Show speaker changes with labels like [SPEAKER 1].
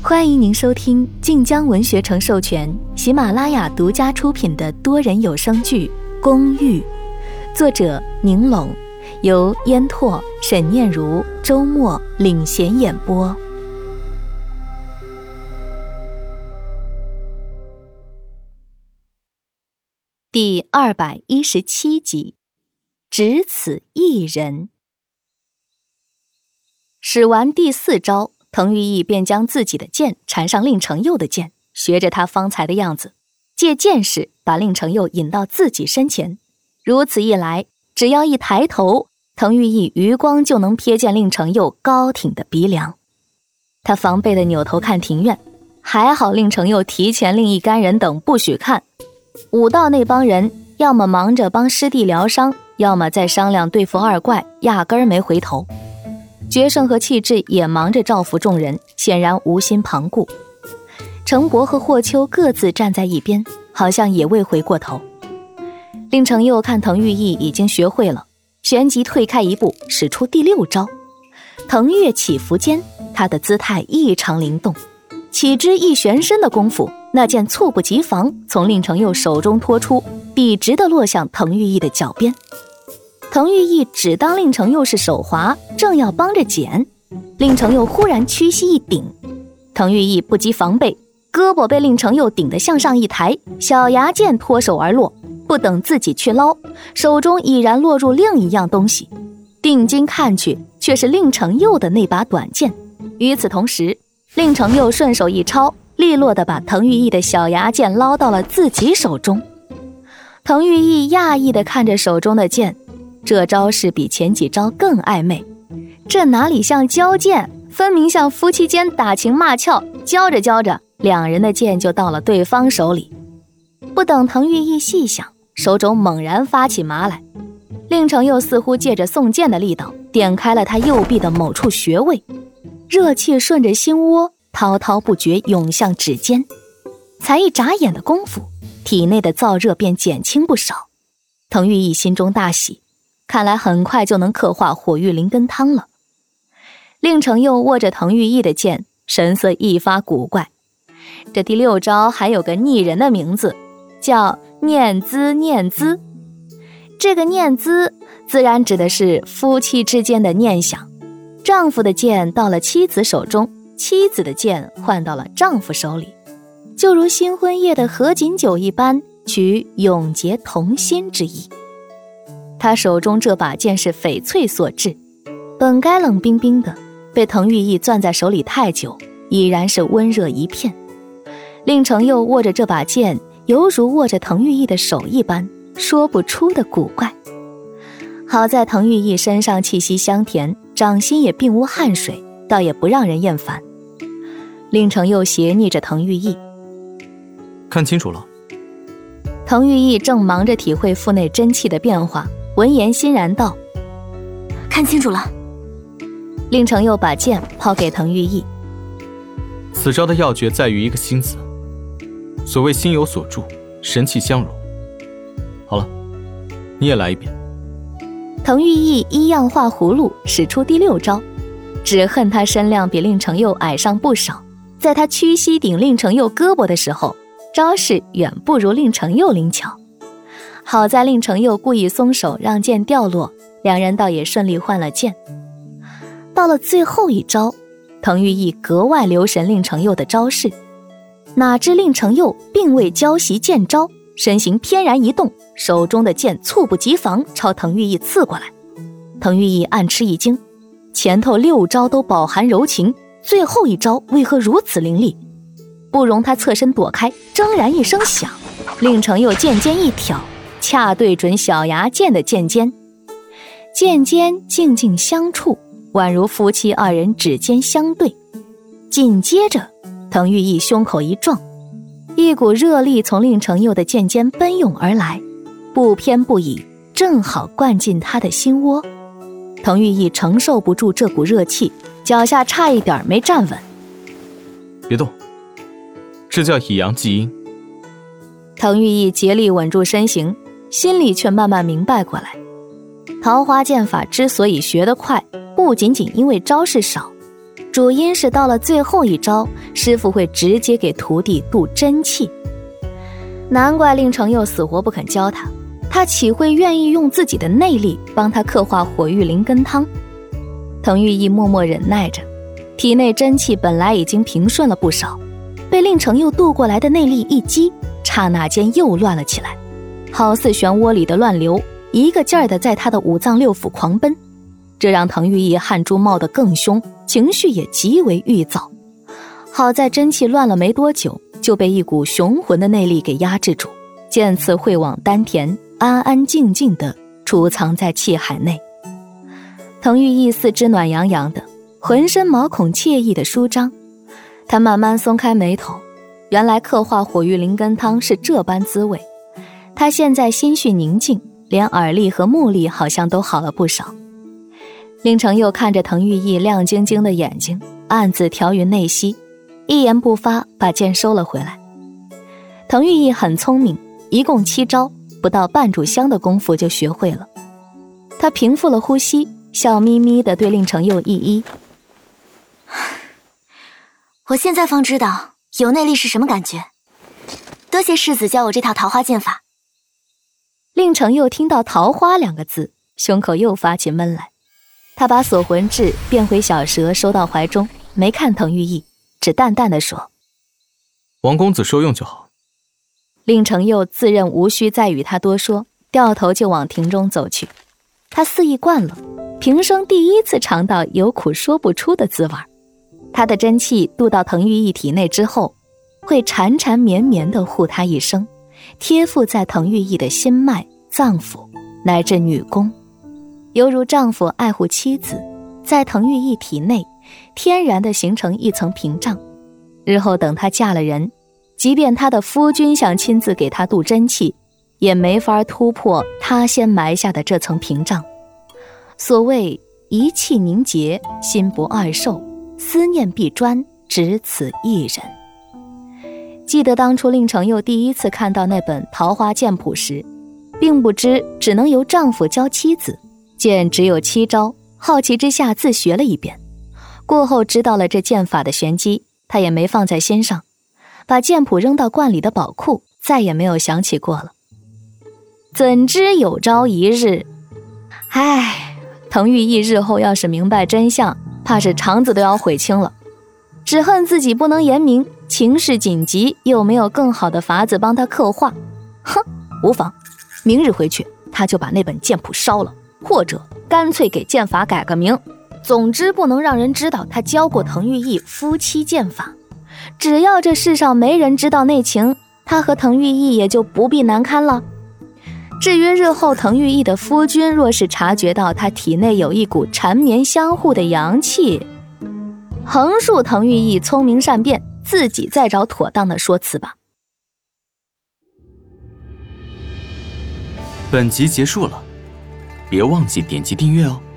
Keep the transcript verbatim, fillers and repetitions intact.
[SPEAKER 1] 欢迎您收听晋江文学城授权、喜马拉雅独家出品的多人有声剧《公寓》，作者宁拢，由烟拓、沈念如、周末领衔演播。第二百一十七集，只此一人。使完第四招，滕玉义便将自己的剑缠上令程佑的剑，学着他方才的样子，借剑势把令程佑引到自己身前。如此一来，只要一抬头，滕玉义余光就能瞥见令程佑高挺的鼻梁。他防备地扭头看庭院，还好令程佑提前令一干人等不许看。武道那帮人要么忙着帮师弟疗伤，要么在商量对付二怪，压根儿没回头。决胜和气质也忙着照拂众人，显然无心旁顾。程博和霍秋各自站在一边，好像也未回过头。令程佑看滕玉义已经学会了，旋即退开一步，使出第六招。腾跃起伏间，他的姿态异常灵动，岂知一旋身的功夫，那剑猝不及防从令程佑手中脱出，笔直地落向滕玉义的脚边。滕玉义只当令程佑是手滑，正要帮着捡，令程佑忽然屈膝一顶，滕玉义不及防备，胳膊被令程佑顶得向上一抬，小牙剑脱手而落，不等自己去捞，手中已然落入另一样东西，定睛看去，却是令程佑的那把短剑。与此同时，令程佑顺手一抄，利落地把滕玉义的小牙剑捞到了自己手中。滕玉义讶异地看着手中的剑，这招式比前几招更暧昧，这哪里像交剑，分明像夫妻间打情骂俏，交着交着，两人的剑就到了对方手里。不等滕玉义细想，手肘猛然发起麻来，令程佑似乎借着送剑的力道，点开了他右臂的某处穴位，热气顺着心窝滔滔不绝涌向指尖，才一眨眼的功夫，体内的燥热便减轻不少。滕玉义心中大喜，看来很快就能刻画火玉灵根汤了。令程佑握着滕玉义的剑，神色一发古怪。这第六招还有个拟人的名字，叫念兹念兹。这个念兹自然指的是夫妻之间的念想，丈夫的剑到了妻子手中，妻子的剑换到了丈夫手里，就如新婚夜的合卺酒一般，取永结同心之意。他手中这把剑是翡翠所制，本该冷冰冰的，被滕玉义攥在手里太久，已然是温热一片。令程佑握着这把剑，犹如握着滕玉义的手一般，说不出的古怪。好在滕玉义身上气息香甜，掌心也并无汗水，倒也不让人厌烦。令程佑斜睨着滕玉义，
[SPEAKER 2] 看清楚了。
[SPEAKER 1] 滕玉义正忙着体会腹内真气的变化，闻言欣然道：
[SPEAKER 3] 看清楚了。
[SPEAKER 1] 令程佑把剑抛给滕玉义，
[SPEAKER 2] 此招的要诀在于一个心字，所谓心有所住，神气相融。好了，你也来一遍。
[SPEAKER 1] 滕玉义依样画葫芦，使出第六招。只恨他身量比令程佑矮上不少，在他屈膝顶令程佑胳膊的时候，招式远不如令程佑灵巧。好在令程佑故意松手让剑掉落，两人倒也顺利换了剑。到了最后一招，滕玉义格外留神令程佑的招式，哪知令程佑并未交习剑招，身形翩然一动，手中的剑猝不及防朝滕玉义刺过来。滕玉义暗吃一惊，前头六招都饱含柔情，最后一招为何如此凌厉？不容他侧身躲开，铮然一声响，令程佑剑尖一挑，恰对准小牙剑的剑尖，剑尖静静相触，宛如夫妻二人指尖相对。紧接着，滕玉义胸口一撞，一股热力从令程佑的剑尖奔涌而来，不偏不倚，正好灌进他的心窝。滕玉义承受不住这股热气，脚下差一点没站稳。
[SPEAKER 2] 别动，这叫以阳击阴。
[SPEAKER 1] 滕玉义竭力稳住身形，心里却慢慢明白过来，桃花剑法之所以学得快，不仅仅因为招式少， 主因是到了最后一招，师傅会直接给徒弟渡真气。难怪令程佑死活不肯教他，他岂会愿意用自己的内力帮他刻画火玉灵根汤？滕玉义默默忍耐着，体内真气本来已经平顺了不少，被令程佑渡过来的内力一击，刹那间又乱了起来，好似漩涡里的乱流，一个劲儿地在他的五脏六腑狂奔。这让滕玉义汗珠冒得更凶，情绪也极为郁躁。好在真气乱了没多久，就被一股雄浑的内力给压制住，剑刺会往丹田，安安静静地储藏在气海内。滕玉义四肢暖洋洋的，浑身毛孔惬意的舒张。他慢慢松开眉头，原来刻画火玉灵根汤是这般滋味。他现在心绪宁静，连耳力和目力好像都好了不少。令程佑看着滕玉义亮晶晶的眼睛，暗自调匀内息，一言不发，把剑收了回来。滕玉义很聪明，一共七招，不到半炷香的功夫就学会了。他平复了呼吸，笑眯眯地对令程佑一一：
[SPEAKER 3] 我现在方知道有内力是什么感觉，多谢世子教我这套桃花剑法。
[SPEAKER 1] 令程佑听到桃花两个字，胸口又发起闷来。他把锁魂痣变回小蛇收到怀中，没看滕玉义，只淡淡地说：
[SPEAKER 2] 王公子受用就好。
[SPEAKER 1] 令程佑自认无需再与他多说，掉头就往庭中走去。他肆意惯了，平生第一次尝到有苦说不出的滋味。他的真气渡到滕玉义体内之后，会缠缠绵绵地护他一生，贴附在滕玉义的心脉、脏腑乃至女宫，犹如丈夫爱护妻子，在滕玉义体内天然地形成一层屏障。日后等她嫁了人，即便她的夫君想亲自给她渡真气，也没法突破他先埋下的这层屏障。所谓一气凝结，心不二受，思念必专，只此一人。记得当初令程佑第一次看到那本桃花剑谱时，并不知只能由丈夫教妻子，剑只有七招，好奇之下自学了一遍。过后知道了这剑法的玄机，他也没放在心上，把剑谱扔到罐里的宝库，再也没有想起过了。怎知有朝一日，唉，滕玉义日后要是明白真相，怕是肠子都要悔青了。只恨自己不能言明，情势紧急，又没有更好的法子帮他刻画。哼，无妨，明日回去，他就把那本剑谱烧了，或者干脆给剑法改个名。总之不能让人知道他教过滕玉义夫妻剑法。只要这世上没人知道内情，他和滕玉义也就不必难堪了。至于日后滕玉义的夫君若是察觉到他体内有一股缠绵相互的阳气，横竖滕玉义聪明善变，自己再找妥当的说辞吧。
[SPEAKER 2] 本集结束了，别忘记点击订阅哦。